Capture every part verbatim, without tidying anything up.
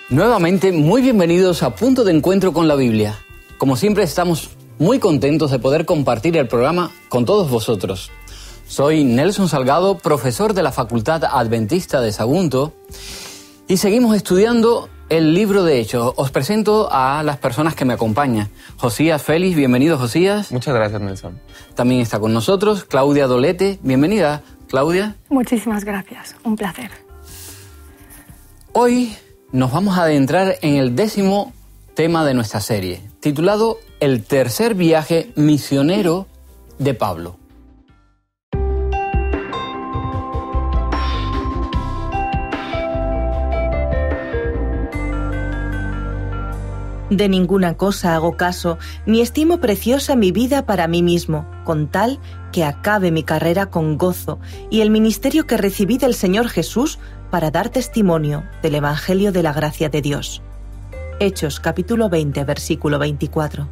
Nuevamente, muy bienvenidos a Punto de Encuentro con la Biblia. Como siempre, estamos muy contentos de poder compartir el programa con todos vosotros. Soy Nelson Salgado, profesor de la Facultad Adventista de Sagunto, y seguimos estudiando el libro de Hechos. Os presento a las personas que me acompañan. Josías Félix, bienvenido, Josías. Muchas gracias, Nelson. También está con nosotros Claudia Dolete. Bienvenida, Claudia. Muchísimas gracias, un placer. Hoy nos vamos a adentrar en el décimo tema de nuestra serie, titulado El tercer viaje misionero de Pablo. De ninguna cosa hago caso, ni estimo preciosa mi vida para mí mismo, con tal que acabe mi carrera con gozo y el ministerio que recibí del Señor Jesús para dar testimonio del Evangelio de la gracia de Dios. Hechos capítulo veinte, versículo veinticuatro.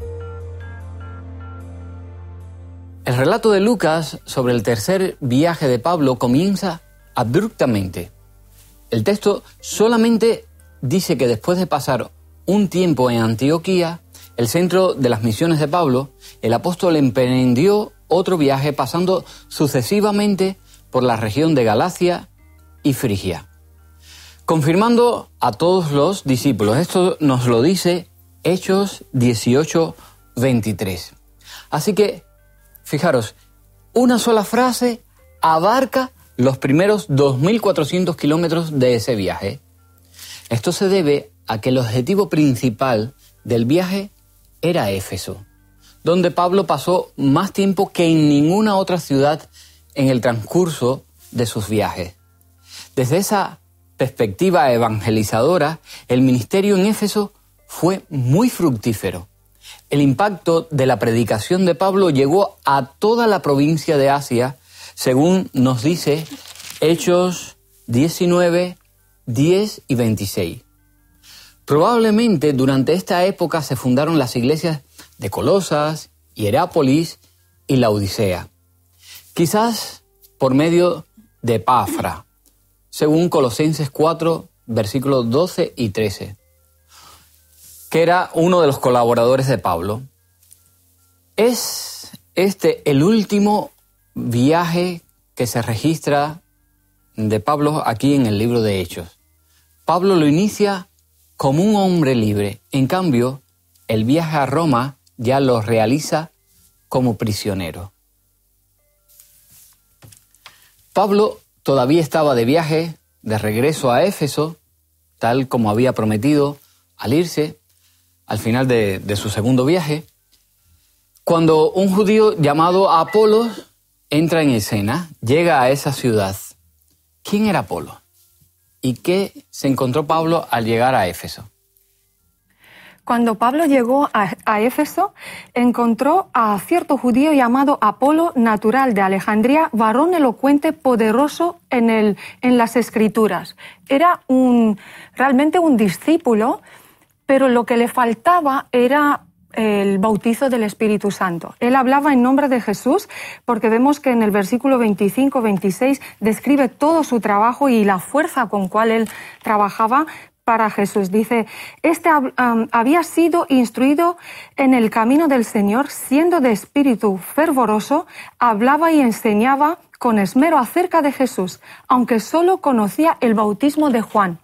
El relato de Lucas sobre el tercer viaje de Pablo comienza abruptamente. El texto solamente dice que después de pasar un tiempo en Antioquía, el centro de las misiones de Pablo, el apóstol emprendió otro viaje pasando sucesivamente por la región de Galacia y Frigia, confirmando a todos los discípulos. Esto nos lo dice Hechos dieciocho, veintitrés. Así que, fijaros, una sola frase abarca los primeros dos mil cuatrocientos kilómetros de ese viaje. Esto se debe a que el objetivo principal del viaje era Éfeso, donde Pablo pasó más tiempo que en ninguna otra ciudad en el transcurso de sus viajes. Desde esa perspectiva evangelizadora, el ministerio en Éfeso fue muy fructífero. El impacto de la predicación de Pablo llegó a toda la provincia de Asia, según nos dice Hechos diecinueve, diez y veintiséis. Probablemente durante esta época se fundaron las iglesias de Colosas, Hierápolis y Laodicea, quizás por medio de Epafra, según Colosenses cuatro, versículos doce y trece, que era uno de los colaboradores de Pablo. Es este el último viaje que se registra de Pablo aquí en el libro de Hechos. Pablo lo inicia como un hombre libre. En cambio, el viaje a Roma ya lo realiza como prisionero. Pablo todavía estaba de viaje, de regreso a Éfeso, tal como había prometido al irse al final de, de su segundo viaje, cuando un judío llamado Apolos entra en escena, llega a esa ciudad. ¿Quién era Apolos? ¿Y qué se encontró Pablo al llegar a Éfeso? Cuando Pablo llegó a, a Éfeso, encontró a cierto judío llamado Apolo, natural de Alejandría, varón elocuente, poderoso en, el, en las Escrituras. Era un, realmente un discípulo, pero lo que le faltaba era el bautizo del Espíritu Santo. Él hablaba en nombre de Jesús porque vemos que en el versículo veinticinco veintiséis describe todo su trabajo y la fuerza con cual él trabajaba para Jesús. Dice, este um, había sido instruido en el camino del Señor, siendo de espíritu fervoroso, hablaba y enseñaba con esmero acerca de Jesús, aunque solo conocía el bautismo de Juan.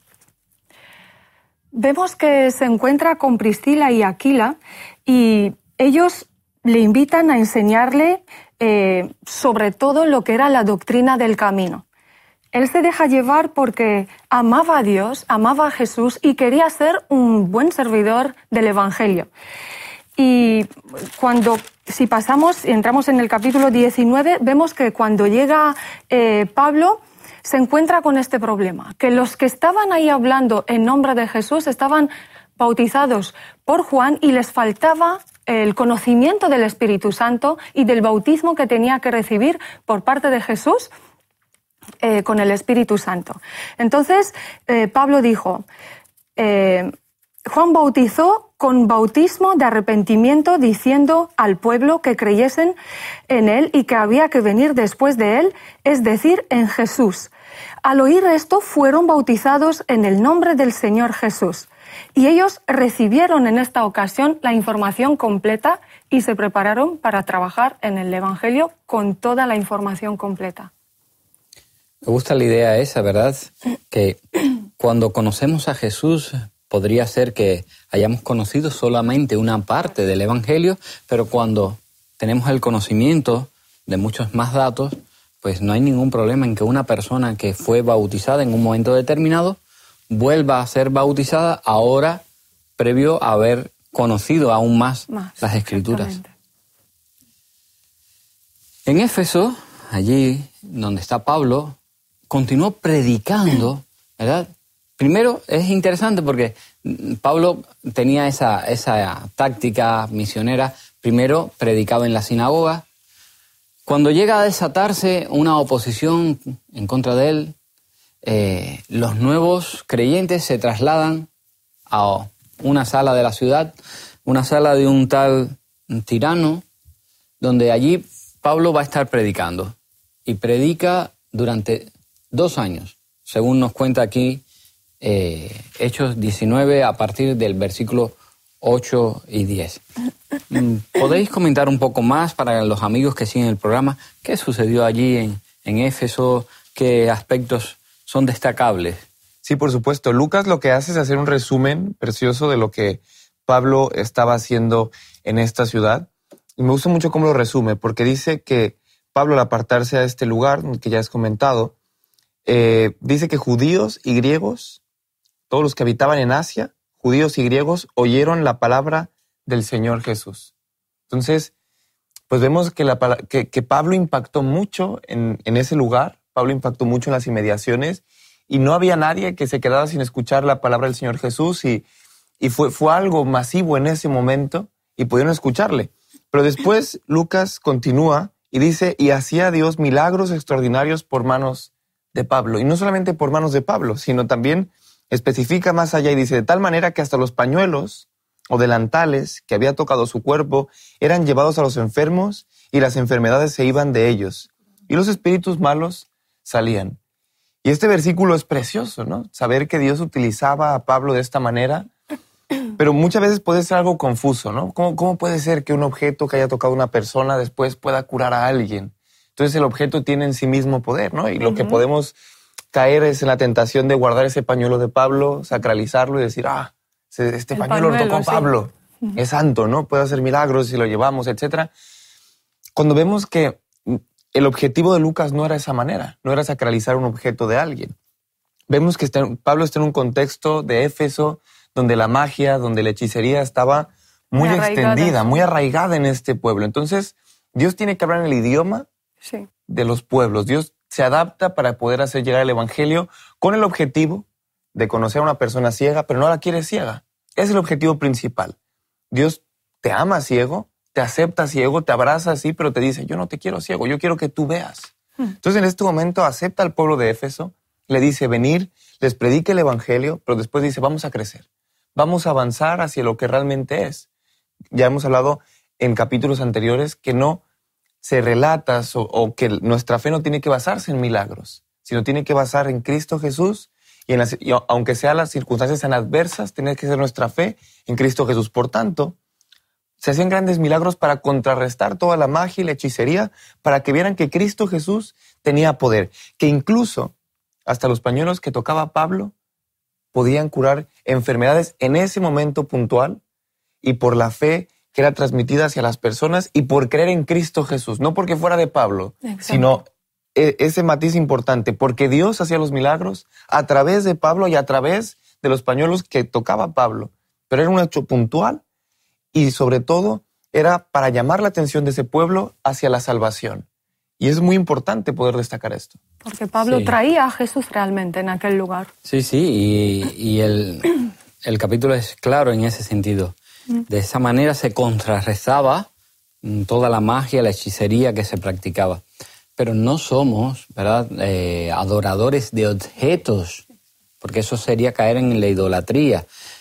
Vemos que se encuentra con Priscila y Aquila y ellos le invitan a enseñarle eh, sobre todo lo que era la doctrina del camino. Él se deja llevar porque amaba a Dios, amaba a Jesús y quería ser un buen servidor del Evangelio. Y cuando, si pasamos y entramos en el capítulo diecinueve, vemos que cuando llega eh, Pablo, se encuentra con este problema, que los que estaban ahí hablando en nombre de Jesús estaban bautizados por Juan y les faltaba el conocimiento del Espíritu Santo y del bautismo que tenía que recibir por parte de Jesús eh, con el Espíritu Santo. Entonces, eh, Pablo dijo, eh, Juan bautizó con bautismo de arrepentimiento, diciendo al pueblo que creyesen en él y que había que venir después de él, es decir, en Jesús. Al oír esto, fueron bautizados en el nombre del Señor Jesús. Y ellos recibieron en esta ocasión la información completa y se prepararon para trabajar en el Evangelio con toda la información completa. Me gusta la idea esa, ¿verdad? Que cuando conocemos a Jesús, podría ser que hayamos conocido solamente una parte del Evangelio, pero cuando tenemos el conocimiento de muchos más datos, pues no hay ningún problema en que una persona que fue bautizada en un momento determinado vuelva a ser bautizada ahora, previo a haber conocido aún más, más las Escrituras. En Éfeso, allí donde está Pablo, continuó predicando, ¿verdad? Primero es interesante porque Pablo tenía esa, esa táctica misionera. Primero predicaba en la sinagoga. Cuando llega a desatarse una oposición en contra de él, eh, los nuevos creyentes se trasladan a una sala de la ciudad, una sala de un tal tirano, donde allí Pablo va a estar predicando. Y predica durante dos años, según nos cuenta aquí eh, Hechos diecinueve, a partir del versículo ocho y diez. ¿Podéis comentar un poco más para los amigos que siguen el programa qué sucedió allí en, en Éfeso? ¿Qué aspectos son destacables? Sí, por supuesto. Lucas lo que hace es hacer un resumen precioso de lo que Pablo estaba haciendo en esta ciudad. Y me gusta mucho cómo lo resume, porque dice que Pablo, al apartarse a este lugar, que ya has comentado, eh, dice que judíos y griegos, todos los que habitaban en Asia, judíos y griegos, oyeron la palabra del Señor Jesús. Entonces, pues vemos que, la, que, que Pablo impactó mucho en, en ese lugar, Pablo impactó mucho en las inmediaciones, y no había nadie que se quedara sin escuchar la palabra del Señor Jesús, y, y fue, fue algo masivo en ese momento, y pudieron escucharle. Pero después Lucas continúa y dice, y hacía Dios milagros extraordinarios por manos de Pablo. Y no solamente por manos de Pablo, sino también especifica más allá y dice, de tal manera que hasta los pañuelos o delantales que había tocado su cuerpo eran llevados a los enfermos y las enfermedades se iban de ellos. Y los espíritus malos salían. Y este versículo es precioso, ¿no? Saber que Dios utilizaba a Pablo de esta manera, pero muchas veces puede ser algo confuso, ¿no? ¿Cómo, cómo puede ser que un objeto que haya tocado a una persona después pueda curar a alguien? Entonces el objeto tiene en sí mismo poder, ¿no? Y lo uh-huh. que podemos caer es en la tentación de guardar ese pañuelo de Pablo, sacralizarlo y decir, ah, este el pañuelo, pañuelo lo tocó sí. Pablo, uh-huh. es santo, ¿no? Puede hacer milagros si lo llevamos, etcétera. Cuando vemos que el objetivo de Lucas no era esa manera, no era sacralizar un objeto de alguien. Vemos que está, Pablo está en un contexto de Éfeso donde la magia, donde la hechicería estaba muy, muy extendida, muy arraigada en este pueblo. Entonces, Dios tiene que hablar en el idioma sí. de los pueblos. Dios se adapta para poder hacer llegar el evangelio con el objetivo de conocer a una persona ciega, pero no la quiere ciega. Es el objetivo principal. Dios te ama ciego, te acepta ciego, te abraza así, pero te dice, yo no te quiero ciego, yo quiero que tú veas. Hmm. Entonces, en este momento acepta al pueblo de Éfeso, le dice venir, les predique el evangelio, pero después dice, vamos a crecer. Vamos a avanzar hacia lo que realmente es. Ya hemos hablado en capítulos anteriores que no se relata o, o que nuestra fe no tiene que basarse en milagros, sino tiene que basar en Cristo Jesús y, en las, y aunque sean las circunstancias tan adversas, tiene que ser nuestra fe en Cristo Jesús. Por tanto, se hacían grandes milagros para contrarrestar toda la magia y la hechicería, para que vieran que Cristo Jesús tenía poder, que incluso hasta los pañuelos que tocaba Pablo podían curar enfermedades en ese momento puntual y por la fe que era transmitida hacia las personas y por creer en Cristo Jesús. No porque fuera de Pablo, exacto. sino ese matiz importante, porque Dios hacía los milagros a través de Pablo y a través de los pañuelos que tocaba Pablo. Pero era un hecho puntual y sobre todo era para llamar la atención de ese pueblo hacia la salvación. Y es muy importante poder destacar esto. Porque Pablo sí. traía a Jesús realmente en aquel lugar. Sí, sí, y, y el, el capítulo es claro en ese sentido. De esa manera se contrarrestaba toda la magia, la hechicería que se practicaba. Pero no somos, ¿verdad?, eh, adoradores de objetos, porque eso sería caer en la idolatría.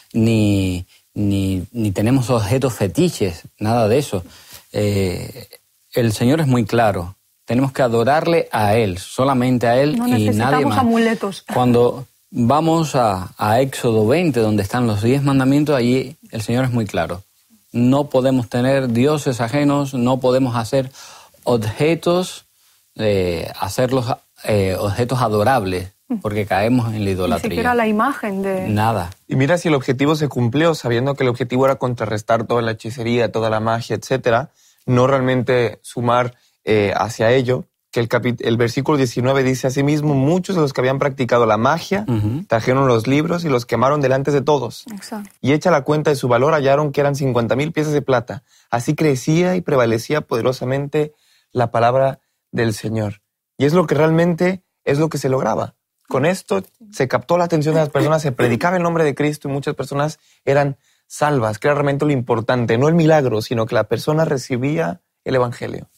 Ni, ni, ni tenemos objetos fetiches, nada de eso. Eh, el Señor es muy claro. tenemos que adorarle a Él, solamente a Él No y nadie necesitamos más. amuletos. Cuando vamos a, a Éxodo veinte, donde están los diez mandamientos, allí el Señor es muy claro. No podemos tener dioses ajenos, no podemos hacer objetos, eh, hacerlos eh, objetos adorables, porque caemos en la idolatría. Ni siquiera la imagen de... Nada. Y mira si el objetivo se cumplió, sabiendo que el objetivo era contrarrestar toda la hechicería, toda la magia, etcétera, no realmente sumar eh, hacia ello, que el, capit- el versículo diecinueve dice asimismo, muchos de los que habían practicado la magia Uh-huh. trajeron los libros y los quemaron delante de todos. Exacto. Y hecha la cuenta de su valor, hallaron que eran cincuenta mil piezas de plata. Así crecía y prevalecía poderosamente la palabra del Señor. Y es lo que realmente es lo que se lograba. Con esto se captó la atención de las personas, se predicaba el nombre de Cristo y muchas personas eran salvas, que era realmente lo importante, no el milagro, sino que la persona recibía el Evangelio.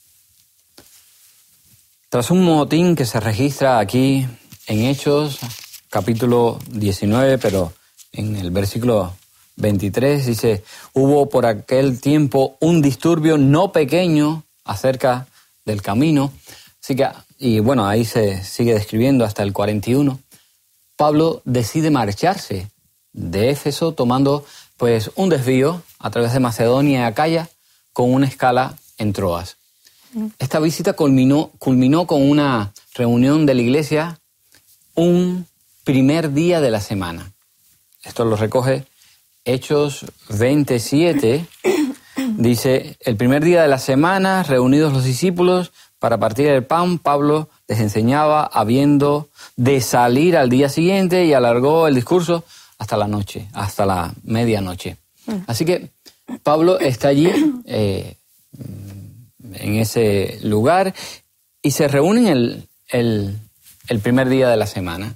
Tras un motín que se registra aquí en Hechos, capítulo diecinueve, pero en el versículo veintitrés dice, hubo por aquel tiempo un disturbio no pequeño acerca del camino. Así que, y bueno, ahí se sigue describiendo hasta el cuarenta y uno. Pablo decide marcharse de Éfeso tomando pues un desvío a través de Macedonia y Acaya con una escala en Troas. Esta visita culminó, culminó con una reunión de la iglesia un primer día de la semana. Esto lo recoge Hechos veintisiete. Dice, el primer día de la semana, reunidos los discípulos para partir el pan, Pablo les enseñaba habiendo de salir al día siguiente y alargó el discurso hasta la noche, hasta la medianoche. Así que Pablo está allí, eh, en ese lugar, y se reúnen el, el, el primer día de la semana.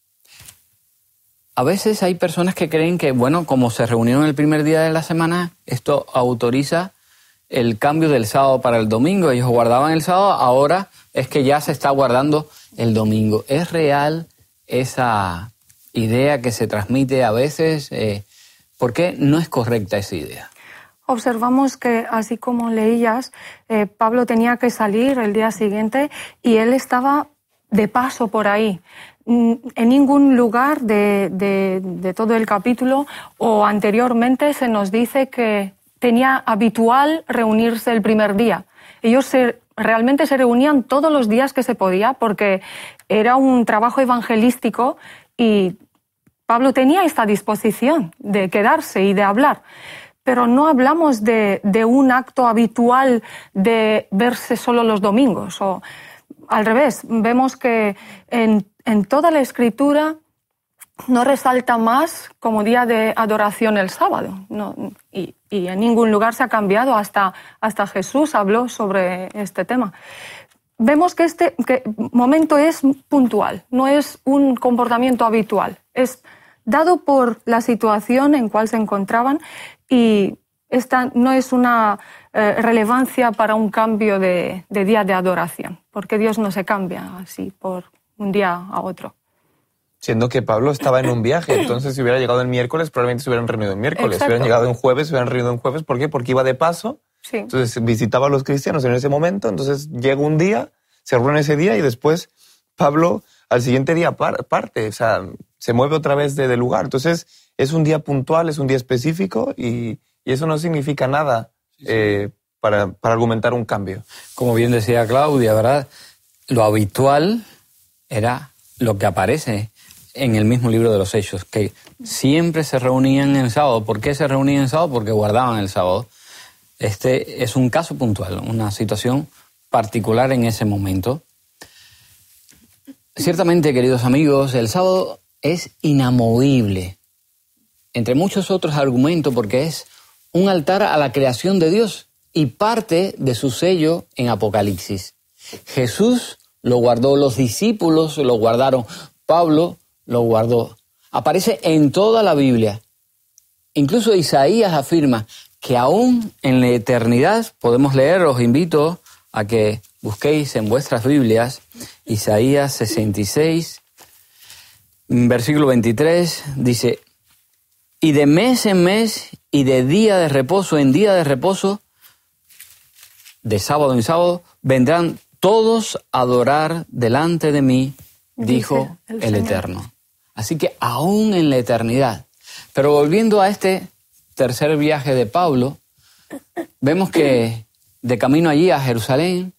A veces hay personas que creen que, bueno, como se reunieron el primer día de la semana, esto autoriza el cambio del sábado para el domingo. Ellos guardaban el sábado, ahora es que ya se está guardando el domingo. ¿Es real esa idea que se transmite a veces? Eh, ¿Por qué no es correcta esa idea? Observamos que, así como leías, eh, Pablo tenía que salir el día siguiente y él estaba de paso por ahí. En ningún lugar de, de, de todo el capítulo o anteriormente se nos dice que tenía habitual reunirse el primer día. Ellos se, realmente se reunían todos los días que se podía porque era un trabajo evangelístico y Pablo tenía esta disposición de quedarse y de hablar. Pero no hablamos de, de un acto habitual de verse solo los domingos. O al revés, vemos que en, en toda la Escritura no resalta más como día de adoración el sábado. No, y, y en ningún lugar se ha cambiado, hasta, hasta Jesús habló sobre este tema. Vemos que este que momento es puntual, no es un comportamiento habitual. Es dado por la situación en cual se encontraban y esta no es una eh, relevancia para un cambio de, de día de adoración, porque Dios no se cambia así por un día a otro. Siendo que Pablo estaba en un viaje, entonces si hubiera llegado el miércoles, probablemente se hubieran reunido el miércoles. Exacto. Si hubieran llegado en jueves, se hubieran reunido en jueves. ¿Por qué? Porque iba de paso. Sí. Entonces visitaba a los cristianos en ese momento. Entonces llega un día, se reúne ese día y después Pablo al siguiente día par- parte. O sea, se mueve otra vez de, de lugar. Entonces es un día puntual, es un día específico y, y eso no significa nada eh, para, para argumentar un cambio. Como bien decía Claudia, ¿verdad? Lo habitual era lo que aparece en el mismo libro de los Hechos, que siempre se reunían en sábado. ¿Por qué se reunían en sábado? Porque guardaban el sábado. Este es un caso puntual, una situación particular en ese momento. Ciertamente, queridos amigos, el sábado es inamovible, entre muchos otros argumentos, porque es un altar a la creación de Dios y parte de su sello en Apocalipsis. Jesús lo guardó, los discípulos lo guardaron, Pablo lo guardó. Aparece en toda la Biblia. Incluso Isaías afirma que aún en la eternidad, podemos leer, os invito a que busquéis en vuestras Biblias, Isaías sesenta y seis, versículo veintitrés, dice, y de mes en mes y de día de reposo en día de reposo, de sábado en sábado, vendrán todos adorar delante de mí, dijo el, el Eterno. Así que aún en la eternidad. Pero volviendo a este tercer viaje de Pablo, vemos que de camino allí a Jerusalén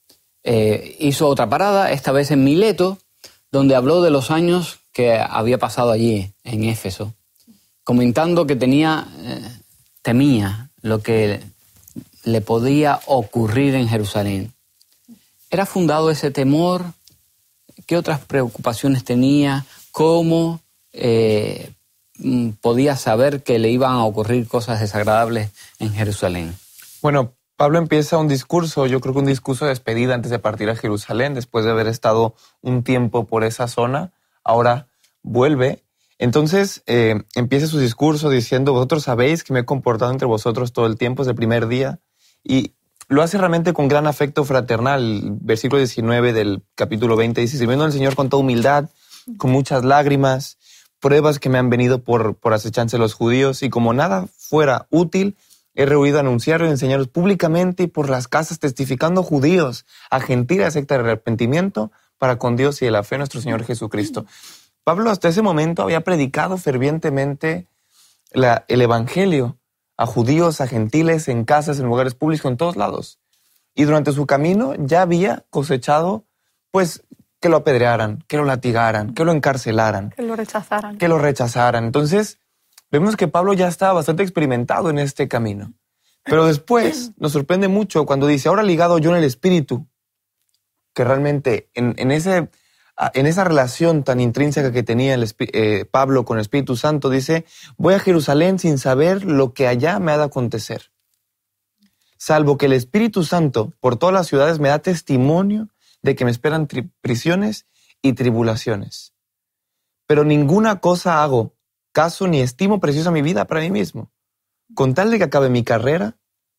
eh, hizo otra parada, esta vez en Mileto, donde habló de los años que había pasado allí en Éfeso, comentando que tenía, eh, temía lo que le podía ocurrir en Jerusalén. ¿Era fundado ese temor? ¿Qué otras preocupaciones tenía? ¿Cómo eh, podía saber que le iban a ocurrir cosas desagradables en Jerusalén? Bueno, Pablo empieza un discurso, yo creo que un discurso de despedida antes de partir a Jerusalén, después de haber estado un tiempo por esa zona. Ahora vuelve. Entonces eh, empieza su discurso diciendo: vosotros sabéis que me he comportado entre vosotros todo el tiempo, desde el primer día. Y lo hace realmente con gran afecto fraternal. El versículo diecinueve del capítulo veinte dice: sirviendo al Señor con toda humildad, con muchas lágrimas, pruebas que me han venido por, por acechanza de los judíos, y como nada fuera útil, he rehuido anunciar y enseñaros públicamente y por las casas, testificando judíos a gentiles acerca del arrepentimiento para con Dios y de la fe en nuestro Señor Jesucristo. Pablo hasta ese momento había predicado fervientemente la, el evangelio a judíos, a gentiles, en casas, en lugares públicos, en todos lados. Y durante su camino ya había cosechado, pues, que lo apedrearan, que lo latigaran, que lo encarcelaran. Que lo rechazaran. Que lo rechazaran. Entonces, vemos que Pablo ya estaba bastante experimentado en este camino. Pero después nos sorprende mucho cuando dice: ahora ligado yo en el Espíritu, que realmente en, en, ese, en esa relación tan intrínseca que tenía el, eh, Pablo con el Espíritu Santo, dice: voy a Jerusalén sin saber lo que allá me ha de acontecer, salvo que el Espíritu Santo por todas las ciudades me da testimonio de que me esperan tri- prisiones y tribulaciones. Pero ninguna cosa hago caso ni estimo preciosa mi vida para mí mismo. Con tal de que acabe mi carrera,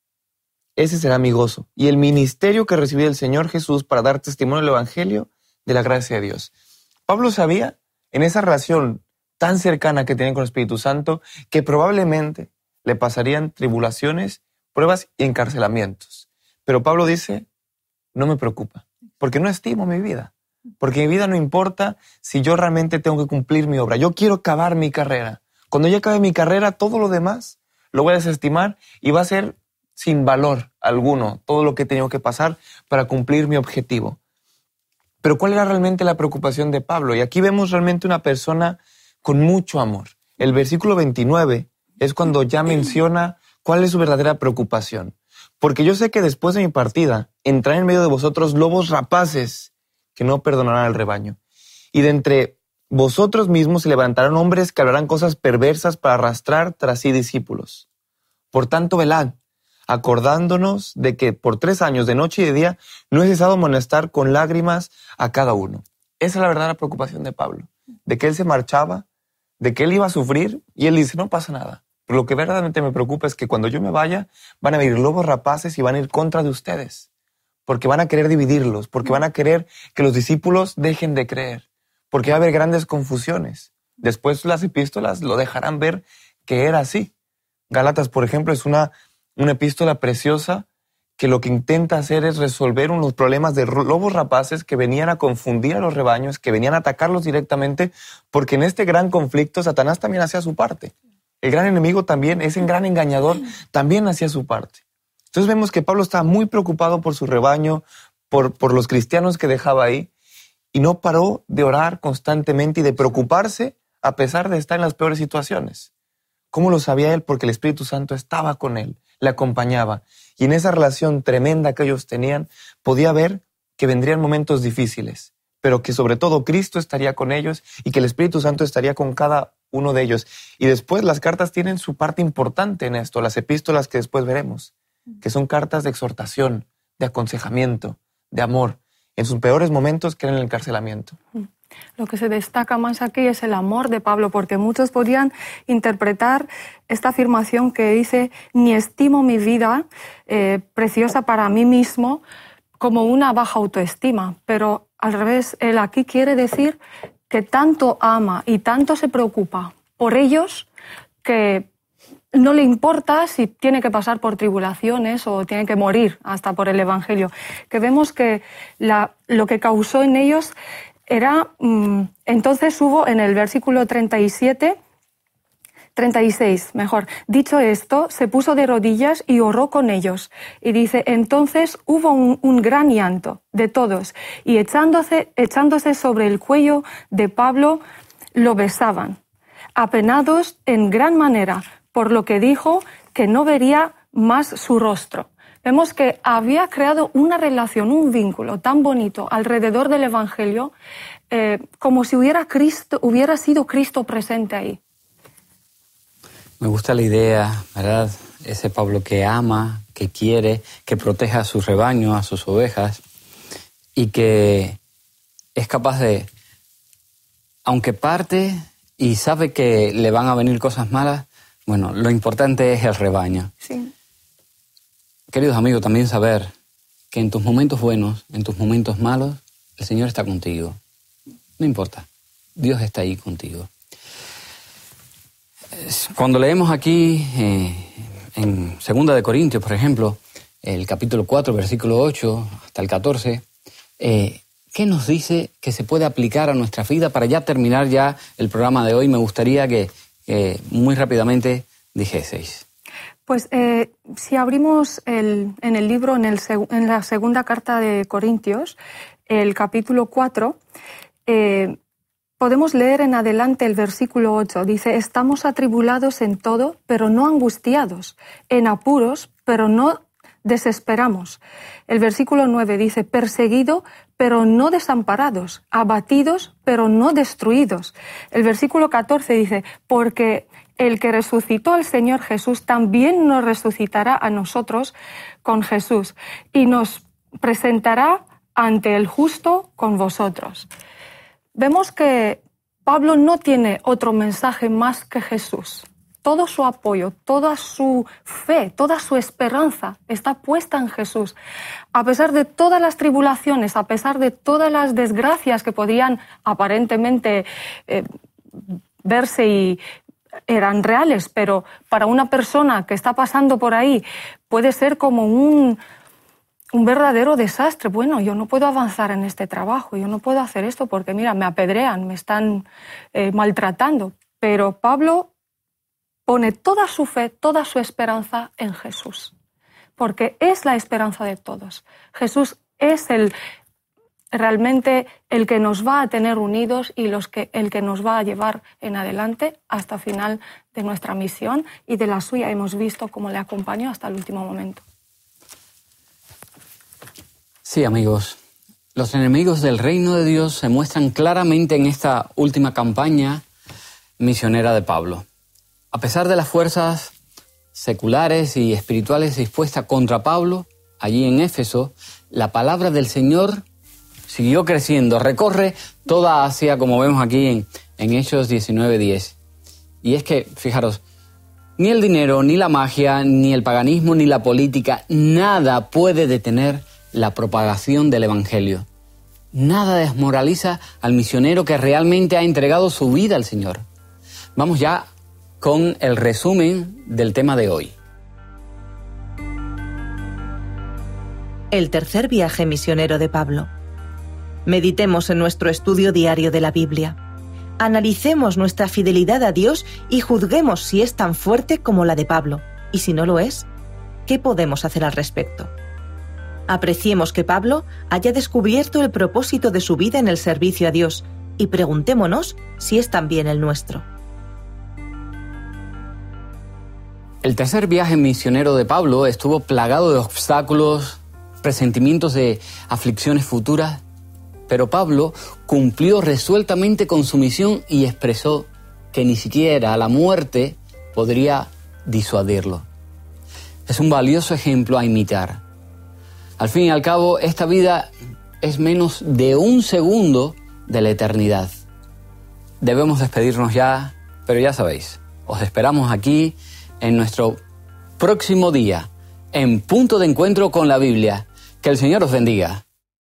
ese será mi gozo y el ministerio que recibí del Señor Jesús para dar testimonio del Evangelio de la gracia de Dios. Pablo sabía, en esa relación tan cercana que tenía con el Espíritu Santo, que probablemente le pasarían tribulaciones, pruebas y encarcelamientos. Pero Pablo dice: no me preocupa, porque no estimo mi vida. Porque mi vida no importa si yo realmente tengo que cumplir mi obra. Yo quiero acabar mi carrera. Cuando yo acabe mi carrera, todo lo demás lo voy a desestimar y va a ser sin valor alguno todo lo que he tenido que pasar para cumplir mi objetivo. Pero ¿cuál era realmente la preocupación de Pablo? Y aquí vemos realmente una persona con mucho amor. El versículo veintinueve es cuando ya menciona cuál es su verdadera preocupación. Porque yo sé que después de mi partida entrarán en medio de vosotros lobos rapaces que no perdonarán al rebaño. Y de entre vosotros mismos se levantarán hombres que hablarán cosas perversas para arrastrar tras sí discípulos. Por tanto, velad, acordándonos de que por tres años de noche y de día no he cesado de amonestar con lágrimas a cada uno. Esa es la verdadera preocupación de Pablo, de que él se marchaba, de que él iba a sufrir, y él dice: no pasa nada. Pero lo que verdaderamente me preocupa es que cuando yo me vaya, van a venir lobos rapaces y van a ir contra de ustedes. Porque van a querer dividirlos, porque van a querer que los discípulos dejen de creer, porque va a haber grandes confusiones. Después las epístolas lo dejarán ver que era así. Gálatas, por ejemplo, es una, una epístola preciosa que lo que intenta hacer es resolver unos problemas de lobos rapaces que venían a confundir a los rebaños, que venían a atacarlos directamente, porque en este gran conflicto Satanás también hacía su parte. El gran enemigo también, ese gran engañador, también hacía su parte. Entonces vemos que Pablo estaba muy preocupado por su rebaño, por, por los cristianos que dejaba ahí, y no paró de orar constantemente y de preocuparse a pesar de estar en las peores situaciones. ¿Cómo lo sabía él? Porque el Espíritu Santo estaba con él, le acompañaba. Y en esa relación tremenda que ellos tenían, podía ver que vendrían momentos difíciles, pero que sobre todo Cristo estaría con ellos y que el Espíritu Santo estaría con cada uno de ellos. Y después las cartas tienen su parte importante en esto, las epístolas que después veremos, que son cartas de exhortación, de aconsejamiento, de amor, en sus peores momentos, que era en el encarcelamiento. Lo que se destaca más aquí es el amor de Pablo, porque muchos podrían interpretar esta afirmación que dice: ni estimo mi vida eh, preciosa para mí mismo, como una baja autoestima. Pero al revés, él aquí quiere decir que tanto ama y tanto se preocupa por ellos que no le importa si tiene que pasar por tribulaciones o tiene que morir hasta por el Evangelio. Que vemos que la, lo que causó en ellos era, mmm, entonces hubo en el versículo treinta y siete, treinta y seis, mejor, dicho esto, se puso de rodillas y oró con ellos. Y dice, entonces hubo un, un gran llanto de todos, y echándose, echándose sobre el cuello de Pablo, lo besaban, apenados en gran manera, por lo que dijo que no vería más su rostro. Vemos que había creado una relación, un vínculo tan bonito alrededor del Evangelio, eh, como si hubiera, Cristo, hubiera sido Cristo presente ahí. Me gusta la idea, ¿verdad? Ese Pablo que ama, que quiere, que protege a su rebaño, a sus ovejas, y que es capaz de, aunque parte y sabe que le van a venir cosas malas, bueno, lo importante es el rebaño. Sí. Queridos amigos, también saber que en tus momentos buenos, en tus momentos malos, el Señor está contigo. No importa, Dios está ahí contigo. Cuando leemos aquí eh, en Segunda de Corintios, por ejemplo, el capítulo cuatro, versículo ocho hasta el catorce, eh, ¿qué nos dice que se puede aplicar a nuestra vida? Para ya terminar ya el programa de hoy, me gustaría que, que muy rápidamente dijeseis. Pues eh, si abrimos el, en el libro, en, el, en la segunda carta de Corintios, el capítulo cuatro, eh, podemos leer en adelante el versículo ocho. Dice, estamos atribulados en todo, pero no angustiados, en apuros, pero no desesperamos. El versículo nueve dice, perseguido, pero no desamparados, abatidos, pero no destruidos. El versículo catorce dice, porque el que resucitó al Señor Jesús también nos resucitará a nosotros con Jesús y nos presentará ante el justo con vosotros. Vemos que Pablo no tiene otro mensaje más que Jesús. Todo su apoyo, toda su fe, toda su esperanza está puesta en Jesús. A pesar de todas las tribulaciones, a pesar de todas las desgracias que podían aparentemente eh, verse y eran reales, pero para una persona que está pasando por ahí puede ser como un, un verdadero desastre. Bueno, yo no puedo avanzar en este trabajo, yo no puedo hacer esto porque, mira, me apedrean, me están eh, maltratando. Pero Pablo pone toda su fe, toda su esperanza en Jesús, porque es la esperanza de todos. Jesús es el realmente el que nos va a tener unidos y los que, el que nos va a llevar en adelante hasta el final de nuestra misión, y de la suya hemos visto cómo le acompañó hasta el último momento. Sí, amigos, los enemigos del reino de Dios se muestran claramente en esta última campaña misionera de Pablo. A pesar de las fuerzas seculares y espirituales dispuestas contra Pablo, allí en Éfeso, la palabra del Señor siguió creciendo, recorre toda Asia, como vemos aquí en, en Hechos diecinueve diez. Y es que, fijaros, ni el dinero, ni la magia, ni el paganismo, ni la política, nada puede detener la propagación del Evangelio. Nada desmoraliza al misionero que realmente ha entregado su vida al Señor. Vamos ya con el resumen del tema de hoy. El tercer viaje misionero de Pablo. Meditemos en nuestro estudio diario de la Biblia. Analicemos nuestra fidelidad a Dios y juzguemos si es tan fuerte como la de Pablo. Y si no lo es, ¿qué podemos hacer al respecto? Apreciemos que Pablo haya descubierto el propósito de su vida en el servicio a Dios y preguntémonos si es también el nuestro. El tercer viaje misionero de Pablo estuvo plagado de obstáculos, presentimientos de aflicciones futuras, pero Pablo cumplió resueltamente con su misión y expresó que ni siquiera la muerte podría disuadirlo. Es un valioso ejemplo a imitar. Al fin y al cabo, esta vida es menos de un segundo de la eternidad. Debemos despedirnos ya, pero ya sabéis, os esperamos aquí en nuestro próximo día, en Punto de Encuentro con la Biblia. Que el Señor os bendiga.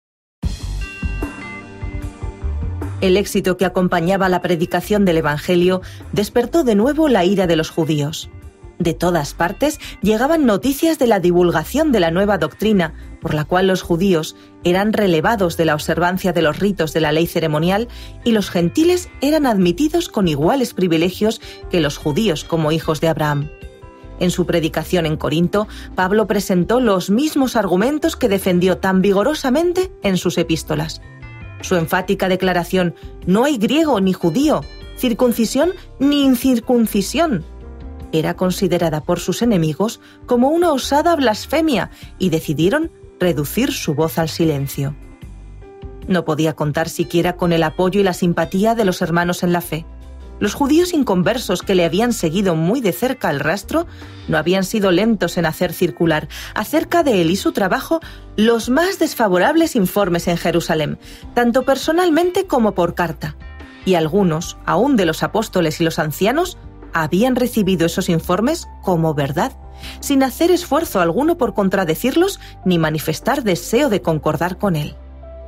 El éxito que acompañaba la predicación del Evangelio despertó de nuevo la ira de los judíos. De todas partes llegaban noticias de la divulgación de la nueva doctrina, por la cual los judíos eran relevados de la observancia de los ritos de la ley ceremonial y los gentiles eran admitidos con iguales privilegios que los judíos como hijos de Abraham. En su predicación en Corinto, Pablo presentó los mismos argumentos que defendió tan vigorosamente en sus epístolas. Su enfática declaración «No hay griego ni judío, circuncisión ni incircuncisión», era considerada por sus enemigos como una osada blasfemia y decidieron reducir su voz al silencio. No podía contar siquiera con el apoyo y la simpatía de los hermanos en la fe. Los judíos inconversos que le habían seguido muy de cerca el rastro no habían sido lentos en hacer circular acerca de él y su trabajo los más desfavorables informes en Jerusalén, tanto personalmente como por carta. Y algunos, aún de los apóstoles y los ancianos, habían recibido esos informes como verdad, sin hacer esfuerzo alguno por contradecirlos ni manifestar deseo de concordar con él.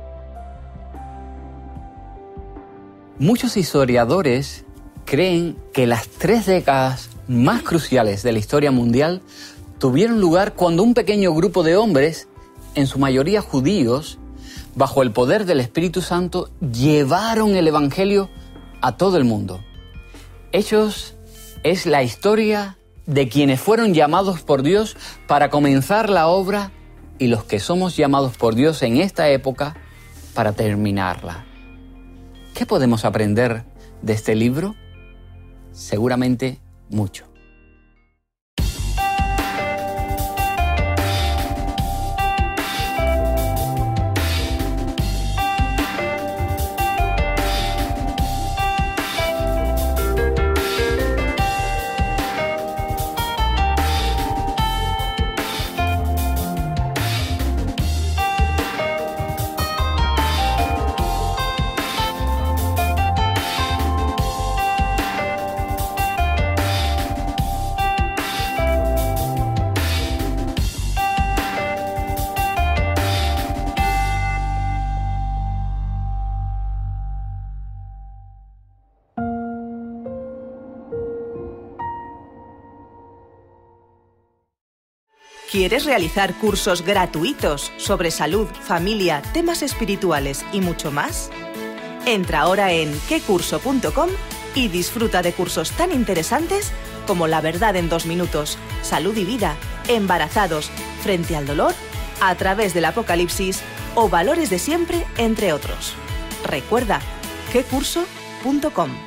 Muchos historiadores creen que las tres décadas más cruciales de la historia mundial tuvieron lugar cuando un pequeño grupo de hombres, en su mayoría judíos, bajo el poder del Espíritu Santo, llevaron el Evangelio a todo el mundo. Hechos es la historia de quienes fueron llamados por Dios para comenzar la obra y los que somos llamados por Dios en esta época para terminarla. ¿Qué podemos aprender de este libro? Seguramente mucho. ¿Quieres realizar cursos gratuitos sobre salud, familia, temas espirituales y mucho más? Entra ahora en qué curso punto com y disfruta de cursos tan interesantes como La verdad en dos minutos, Salud y vida, Embarazados, Frente al dolor, A través del Apocalipsis o Valores de siempre, entre otros. Recuerda, qué curso punto com.